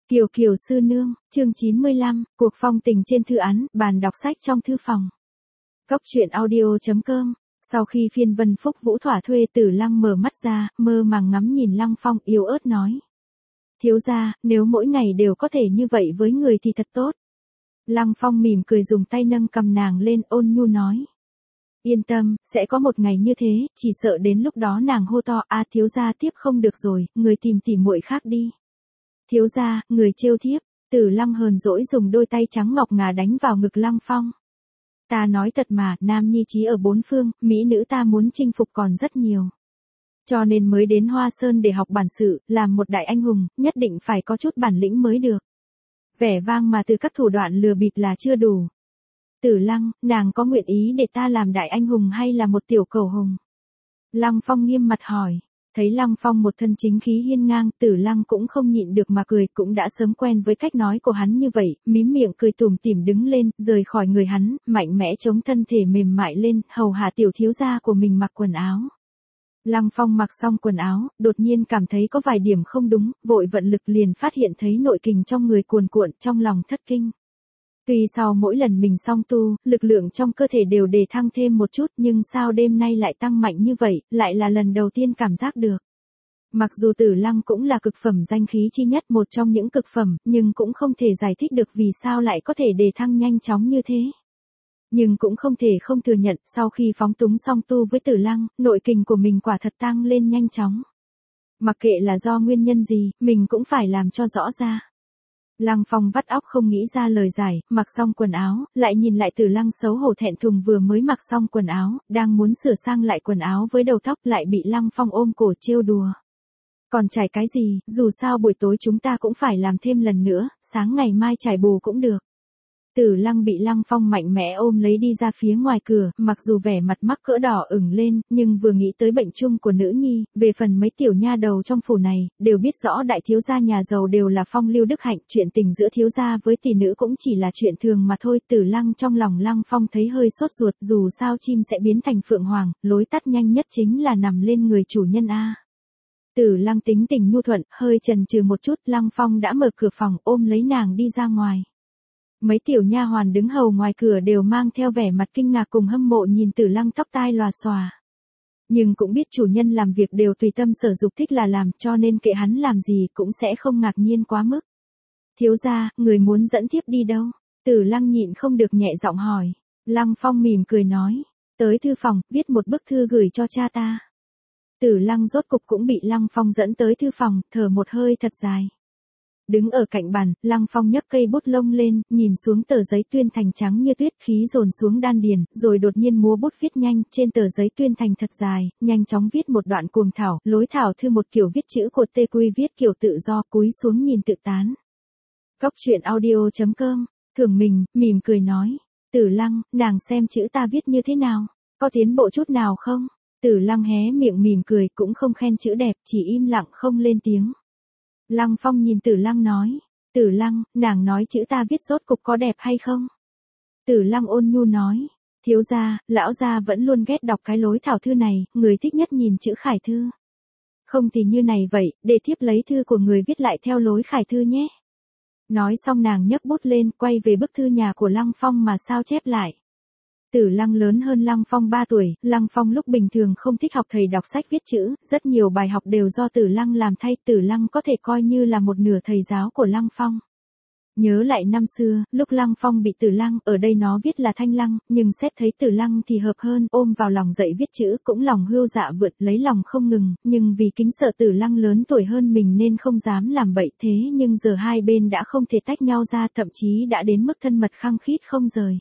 Kiều Kiều sư nương, chương 95, cuộc phong tình trên thư án, bàn đọc sách trong thư phòng. Cốc truyện audio.com. Sau khi phiên Vân Phúc Vũ thỏa thuê, Tử Lăng mở mắt ra, mơ màng ngắm nhìn Lăng Phong, yếu ớt nói: thiếu gia, nếu mỗi ngày đều có thể như vậy với người thì thật tốt. Lăng Phong mỉm cười, dùng tay nâng cầm nàng lên, ôn nhu nói: yên tâm, sẽ có một ngày như thế, chỉ sợ đến lúc đó nàng hô to: a thiếu gia tiếp không được rồi, người tìm tỉ muội khác đi. Thiếu gia, người trêu thiếp. Tử Lăng hờn dỗi dùng đôi tay trắng ngọc ngà đánh vào ngực Lăng Phong. Ta nói thật mà, nam nhi trí ở bốn phương, mỹ nữ ta muốn chinh phục còn rất nhiều. Cho nên mới đến Hoa Sơn để học bản sự, làm một đại anh hùng, nhất định phải có chút bản lĩnh mới được. Vẻ vang mà từ các thủ đoạn lừa bịp là chưa đủ. Tử Lăng, nàng có nguyện ý để ta làm đại anh hùng hay là một tiểu cầu hùng? Lăng Phong nghiêm mặt hỏi. Thấy Lăng Phong một thân chính khí hiên ngang, Tử Lăng cũng không nhịn được mà cười, cũng đã sớm quen với cách nói của hắn như vậy, mím miệng cười tủm tỉm đứng lên, rời khỏi người hắn, mạnh mẽ chống thân thể mềm mại lên, hầu hạ tiểu thiếu gia của mình mặc quần áo. Lăng Phong mặc xong quần áo, đột nhiên cảm thấy có vài điểm không đúng, vội vận lực liền phát hiện thấy nội kình trong người cuồn cuộn, trong lòng thất kinh. Tuy sau mỗi lần mình song tu, lực lượng trong cơ thể đều đề thăng thêm một chút, nhưng sao đêm nay lại tăng mạnh như vậy, lại là lần đầu tiên cảm giác được. Mặc dù Tử Lăng cũng là cực phẩm danh khí chi nhất, một trong những cực phẩm, nhưng cũng không thể giải thích được vì sao lại có thể đề thăng nhanh chóng như thế. Nhưng cũng không thể không thừa nhận, sau khi phóng túng song tu với Tử Lăng, nội kình của mình quả thật tăng lên nhanh chóng. Mặc kệ là do nguyên nhân gì, mình cũng phải làm cho rõ ra. Lăng Phong vắt óc không nghĩ ra lời giải, mặc xong quần áo, lại nhìn lại Tử Lăng xấu hổ thẹn thùng vừa mới mặc xong quần áo, đang muốn sửa sang lại quần áo với đầu tóc, lại bị Lăng Phong ôm cổ trêu đùa. Còn chải cái gì, dù sao buổi tối chúng ta cũng phải làm thêm lần nữa, sáng ngày mai chải bù cũng được. Tử Lăng bị Lăng Phong mạnh mẽ ôm lấy đi ra phía ngoài cửa, mặc dù vẻ mặt mắc cỡ đỏ ửng lên, nhưng vừa nghĩ tới bệnh chung của nữ nhi, về phần mấy tiểu nha đầu trong phủ này, đều biết rõ đại thiếu gia nhà giàu đều là phong lưu đức hạnh, chuyện tình giữa thiếu gia với tỷ nữ cũng chỉ là chuyện thường mà thôi. Tử Lăng trong lòng Lăng Phong thấy hơi sốt ruột, dù sao chim sẽ biến thành phượng hoàng, lối tắt nhanh nhất chính là nằm lên người chủ nhân a. Tử Lăng tính tình nhu thuận, hơi chần chừ một chút, Lăng Phong đã mở cửa phòng, ôm lấy nàng đi ra ngoài. Mấy tiểu nha hoàn đứng hầu ngoài cửa đều mang theo vẻ mặt kinh ngạc cùng hâm mộ nhìn Tử Lăng tóc tai lòa xòa. Nhưng cũng biết chủ nhân làm việc đều tùy tâm sở dục, thích là làm, cho nên kệ hắn làm gì cũng sẽ không ngạc nhiên quá mức. Thiếu gia, người muốn dẫn thiếp đi đâu? Tử Lăng nhịn không được nhẹ giọng hỏi. Lăng Phong mỉm cười nói. Tới thư phòng, viết một bức thư gửi cho cha ta. Tử Lăng rốt cục cũng bị Lăng Phong dẫn tới thư phòng, thở một hơi thật dài. Đứng ở cạnh bàn, Lăng Phong nhấc cây bút lông lên, nhìn xuống tờ giấy tuyên thành trắng như tuyết, khí dồn xuống đan điền, rồi đột nhiên múa bút viết nhanh, trên tờ giấy tuyên thành thật dài, nhanh chóng viết một đoạn cuồng thảo, lối thảo thư một kiểu viết chữ của tê quy viết kiểu tự do, cúi xuống nhìn tự tán. Cốc truyện audio.com, Thưởng mình, mỉm cười nói, Tử Lăng, nàng xem chữ ta viết như thế nào, có tiến bộ chút nào không? Tử Lăng hé miệng mỉm cười, cũng không khen chữ đẹp, chỉ im lặng không lên tiếng. Lăng Phong nhìn Tử Lăng nói, Tử Lăng, nàng nói chữ ta viết rốt cục có đẹp hay không? Tử Lăng ôn nhu nói, thiếu gia, lão gia vẫn luôn ghét đọc cái lối thảo thư này, người thích nhất nhìn chữ khải thư. Không thì như này vậy, để thiếp lấy thư của người viết lại theo lối khải thư nhé. Nói xong nàng nhấc bút lên, quay về bức thư nhà của Lăng Phong mà sao chép lại. Tử Lăng lớn hơn Lăng Phong 3 tuổi, Lăng Phong lúc bình thường không thích học thầy đọc sách viết chữ, rất nhiều bài học đều do Tử Lăng làm thay, Tử Lăng có thể coi như là một nửa thầy giáo của Lăng Phong. Nhớ lại năm xưa, lúc Lăng Phong bị Tử Lăng, ở đây nó viết là Thanh Lăng, nhưng xét thấy Tử Lăng thì hợp hơn, ôm vào lòng dạy viết chữ, cũng lòng hươu dạ vượt, lấy lòng không ngừng, nhưng vì kính sợ Tử Lăng lớn tuổi hơn mình nên không dám làm bậy, thế nhưng giờ hai bên đã không thể tách nhau ra, thậm chí đã đến mức thân mật khăng khít không rời.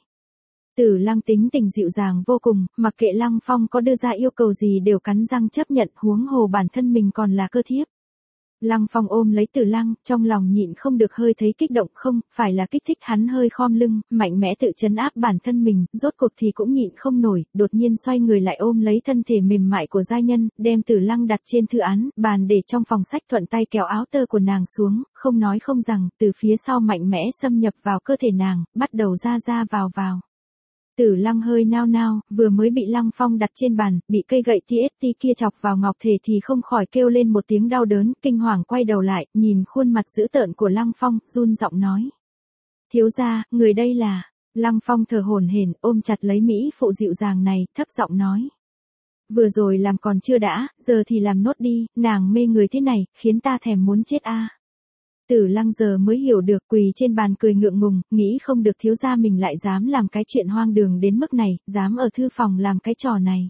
Tử Lăng tính tình dịu dàng vô cùng, mặc kệ Lăng Phong có đưa ra yêu cầu gì đều cắn răng chấp nhận, huống hồ bản thân mình còn là cơ thiếp. Lăng Phong ôm lấy Tử Lăng, trong lòng nhịn không được hơi thấy kích động, không, phải là kích thích, hắn hơi khom lưng, mạnh mẽ tự trấn áp bản thân mình, rốt cuộc thì cũng nhịn không nổi, đột nhiên xoay người lại ôm lấy thân thể mềm mại của giai nhân, đem Tử Lăng đặt trên thư án, bàn để trong phòng sách, thuận tay kéo áo tơ của nàng xuống, không nói không rằng, từ phía sau mạnh mẽ xâm nhập vào cơ thể nàng, bắt đầu ra vào vào. Tử Lăng hơi nao nao, vừa mới bị Lăng Phong đặt trên bàn, bị cây gậy TST kia chọc vào ngọc thể thì không khỏi kêu lên một tiếng đau đớn, kinh hoàng quay đầu lại, nhìn khuôn mặt dữ tợn của Lăng Phong, run giọng nói. Thiếu gia, người đây là... Lăng Phong thở hổn hển, ôm chặt lấy Mỹ phụ dịu dàng này, thấp giọng nói. Vừa rồi làm còn chưa đã, giờ thì làm nốt đi, nàng mê người thế này, khiến ta thèm muốn chết a. Tử Lăng giờ mới hiểu được, quỳ trên bàn cười ngượng ngùng, nghĩ không được thiếu gia mình lại dám làm cái chuyện hoang đường đến mức này, dám ở thư phòng làm cái trò này.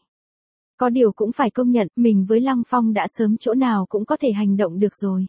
Có điều cũng phải công nhận, mình với Lăng Phong đã sớm chỗ nào cũng có thể hành động được rồi.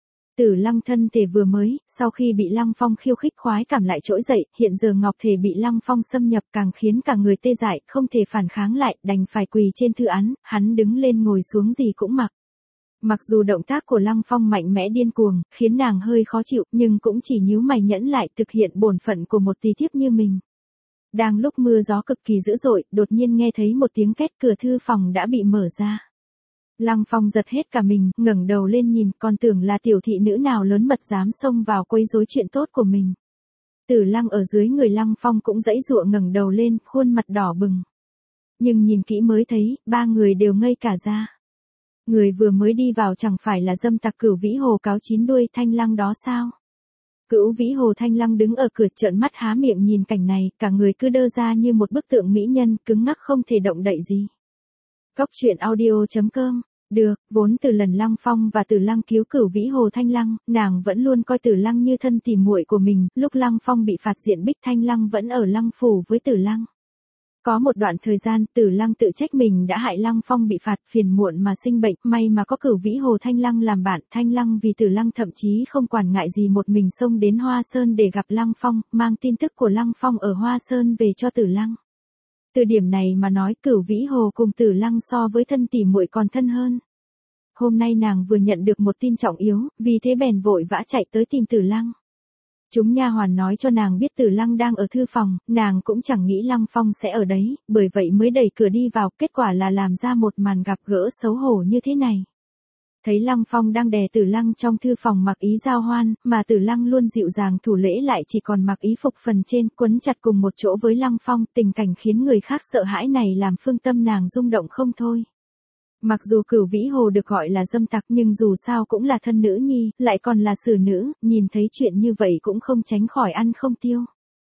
Tử Lăng thân thể vừa mới, sau khi bị Lăng Phong khiêu khích khoái cảm lại trỗi dậy, hiện giờ ngọc thể bị Lăng Phong xâm nhập càng khiến cả người tê dại, không thể phản kháng lại, đành phải quỳ trên thư án, hắn đứng lên ngồi xuống gì cũng mặc. Mặc dù động tác của Lăng Phong mạnh mẽ điên cuồng, khiến nàng hơi khó chịu, nhưng cũng chỉ nhíu mày nhẫn lại thực hiện bổn phận của một tỷ thiếp như mình. Đang lúc mưa gió cực kỳ dữ dội, đột nhiên nghe thấy một tiếng két, cửa thư phòng đã bị mở ra. Lăng Phong giật hết cả mình, ngẩng đầu lên nhìn, còn tưởng là tiểu thị nữ nào lớn mật dám xông vào quấy rối chuyện tốt của mình. Tử Lăng ở dưới người Lăng Phong cũng giãy giụa ngẩng đầu lên, khuôn mặt đỏ bừng. Nhưng nhìn kỹ mới thấy, ba người đều ngây cả ra. Người vừa mới đi vào chẳng phải là dâm tặc Cửu Vĩ Hồ cáo chín đuôi Thanh Lăng đó sao? Cửu Vĩ Hồ Thanh Lăng đứng ở cửa trợn mắt há miệng nhìn cảnh này, cả người cứ đơ ra như một bức tượng mỹ nhân, cứng ngắc không thể động đậy gì. Cóc truyện audio.com. Được, vốn từ lần Lăng Phong và Tử Lăng cứu Cửu Vĩ Hồ Thanh Lăng, nàng vẫn luôn coi Tử Lăng như thân tỉ muội của mình, lúc Lăng Phong bị phạt diện Bích Thanh Lăng vẫn ở Lăng phủ với Tử Lăng. Có một đoạn thời gian, Tử Lăng tự trách mình đã hại Lăng Phong bị phạt, phiền muộn mà sinh bệnh, may mà có Cửu Vĩ Hồ Thanh Lăng làm bạn, Thanh Lăng vì Tử Lăng thậm chí không quản ngại gì một mình xông đến Hoa Sơn để gặp Lăng Phong, mang tin tức của Lăng Phong ở Hoa Sơn về cho Tử Lăng. Từ điểm này mà nói, Cửu Vĩ Hồ cùng Tử Lăng so với thân tỉ muội còn thân hơn. Hôm nay nàng vừa nhận được một tin trọng yếu, vì thế bèn vội vã chạy tới tìm Tử Lăng. Chúng nha hoàn nói cho nàng biết Tử Lăng đang ở thư phòng, nàng cũng chẳng nghĩ Lăng Phong sẽ ở đấy, bởi vậy mới đẩy cửa đi vào, kết quả là làm ra một màn gặp gỡ xấu hổ như thế này. Thấy Lăng Phong đang đè Tử Lăng trong thư phòng mặc ý giao hoan, mà Tử Lăng luôn dịu dàng thủ lễ lại chỉ còn mặc ý phục phần trên, quấn chặt cùng một chỗ với Lăng Phong, tình cảnh khiến người khác sợ hãi này làm phương tâm nàng rung động không thôi. Mặc dù Cửu Vĩ Hồ được gọi là dâm tặc nhưng dù sao cũng là thân nữ nhi, lại còn là xử nữ, nhìn thấy chuyện như vậy cũng không tránh khỏi ăn không tiêu.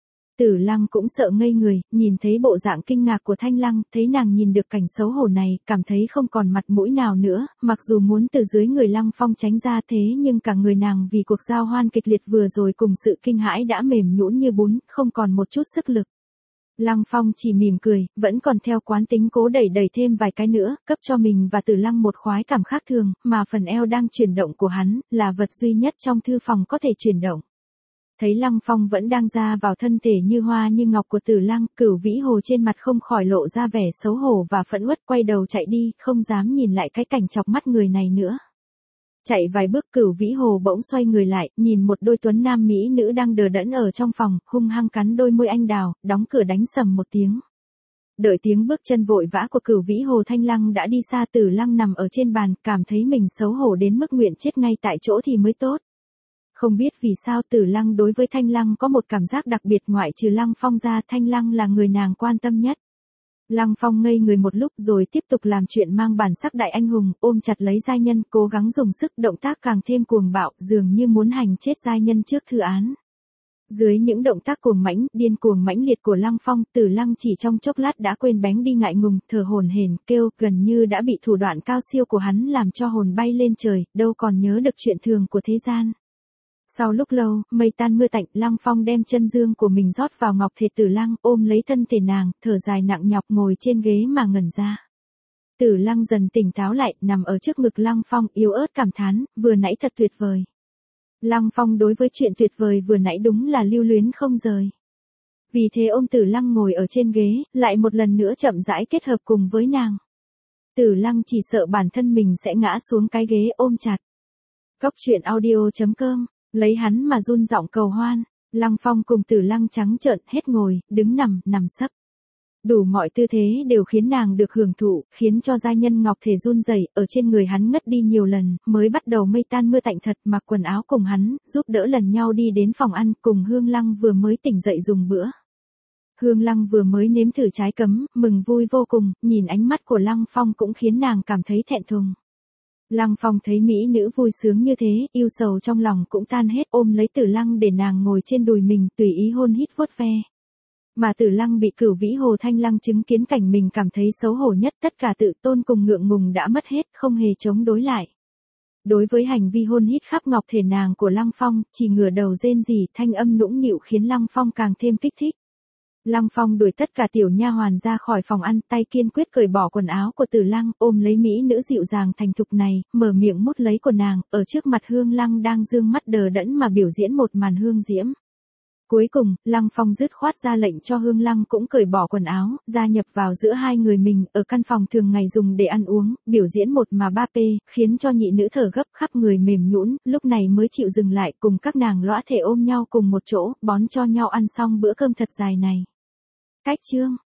Tử Lăng cũng sợ ngây người, nhìn thấy bộ dạng kinh ngạc của Thanh Lăng, thấy nàng nhìn được cảnh xấu hổ này, cảm thấy không còn mặt mũi nào nữa, mặc dù muốn từ dưới người Lăng Phong tránh ra thế nhưng cả người nàng vì cuộc giao hoan kịch liệt vừa rồi cùng sự kinh hãi đã mềm nhũn như bún, không còn một chút sức lực. Lăng Phong chỉ mỉm cười, vẫn còn theo quán tính cố đẩy thêm vài cái nữa, cấp cho mình và Tử Lăng một khoái cảm khác thường, mà phần eo đang chuyển động của hắn, là vật duy nhất trong thư phòng có thể chuyển động. Thấy Lăng Phong vẫn đang ra vào thân thể như hoa như ngọc của Tử Lăng, Cửu Vĩ Hồ trên mặt không khỏi lộ ra vẻ xấu hổ và phẫn uất, quay đầu chạy đi, không dám nhìn lại cái cảnh chọc mắt người này nữa. Chạy vài bước Cửu Vĩ Hồ bỗng xoay người lại, nhìn một đôi tuấn nam mỹ nữ đang đờ đẫn ở trong phòng, hung hăng cắn đôi môi anh đào, đóng cửa đánh sầm một tiếng. Đợi tiếng bước chân vội vã của Cửu Vĩ Hồ Thanh Lăng đã đi xa, Tử Lăng nằm ở trên bàn, cảm thấy mình xấu hổ đến mức nguyện chết ngay tại chỗ thì mới tốt. Không biết vì sao Tử Lăng đối với Thanh Lăng có một cảm giác đặc biệt, ngoại trừ Lăng Phong ra, Thanh Lăng là người nàng quan tâm nhất. Lăng Phong ngây người một lúc rồi tiếp tục làm chuyện mang bản sắc đại anh hùng, ôm chặt lấy giai nhân, cố gắng dùng sức, động tác càng thêm cuồng bạo, dường như muốn hành chết giai nhân trước thư án. Dưới những động tác cuồng mãnh, điên cuồng mãnh liệt của Lăng Phong, Tử Lăng chỉ trong chốc lát đã quên bén đi ngại ngùng, thở hổn hển, kêu, gần như đã bị thủ đoạn cao siêu của hắn làm cho hồn bay lên trời, đâu còn nhớ được chuyện thường của thế gian. Sau lúc lâu, mây tan mưa tạnh, Lăng Phong đem chân dương của mình rót vào ngọc thể Tử Lăng, ôm lấy thân thể nàng, thở dài nặng nhọc ngồi trên ghế mà ngẩn ra. Tử Lăng dần tỉnh táo lại, nằm ở trước ngực Lăng Phong, yếu ớt cảm thán, vừa nãy thật tuyệt vời. Lăng Phong đối với chuyện tuyệt vời vừa nãy đúng là lưu luyến không rời. Vì thế ôm Tử Lăng ngồi ở trên ghế, lại một lần nữa chậm rãi kết hợp cùng với nàng. Tử Lăng chỉ sợ bản thân mình sẽ ngã xuống cái ghế ôm chặt. Cóc truyện audio.com. Lấy hắn mà run giọng cầu hoan, Lăng Phong cùng Tử Lăng trắng trợn, hết ngồi, đứng nằm sấp. Đủ mọi tư thế đều khiến nàng được hưởng thụ, khiến cho giai nhân ngọc thể run rẩy, ở trên người hắn ngất đi nhiều lần, mới bắt đầu mây tan mưa tạnh thật, mặc quần áo cùng hắn, giúp đỡ lần nhau đi đến phòng ăn, cùng Hương Lăng vừa mới tỉnh dậy dùng bữa. Hương Lăng vừa mới nếm thử trái cấm, mừng vui vô cùng, nhìn ánh mắt của Lăng Phong cũng khiến nàng cảm thấy thẹn thùng. Lăng Phong thấy mỹ nữ vui sướng như thế, yêu sầu trong lòng cũng tan hết, ôm lấy Tử Lăng để nàng ngồi trên đùi mình, tùy ý hôn hít vuốt ve. Mà Tử Lăng bị Cửu Vĩ Hồ Thanh Lăng chứng kiến cảnh mình cảm thấy xấu hổ nhất, tất cả tự tôn cùng ngượng ngùng đã mất hết, không hề chống đối lại. Đối với hành vi hôn hít khắp ngọc thể nàng của Lăng Phong, chỉ ngửa đầu rên rỉ, thanh âm nũng nịu khiến Lăng Phong càng thêm kích thích. Lăng Phong đuổi tất cả tiểu nha hoàn ra khỏi phòng ăn, tay kiên quyết cởi bỏ quần áo của Tử Lăng, ôm lấy mỹ nữ dịu dàng thành thục này, mở miệng mút lấy của nàng, ở trước mặt Hương Lăng đang dương mắt đờ đẫn mà biểu diễn một màn hương diễm. Cuối cùng, Lăng Phong dứt khoát ra lệnh cho Hương Lăng cũng cởi bỏ quần áo, gia nhập vào giữa hai người mình, ở căn phòng thường ngày dùng để ăn uống, biểu diễn một mà ba p, khiến cho nhị nữ thở gấp khắp người mềm nhũn, lúc này mới chịu dừng lại cùng các nàng lõa thể ôm nhau cùng một chỗ, bón cho nhau ăn xong bữa cơm thật dài này. Cách chương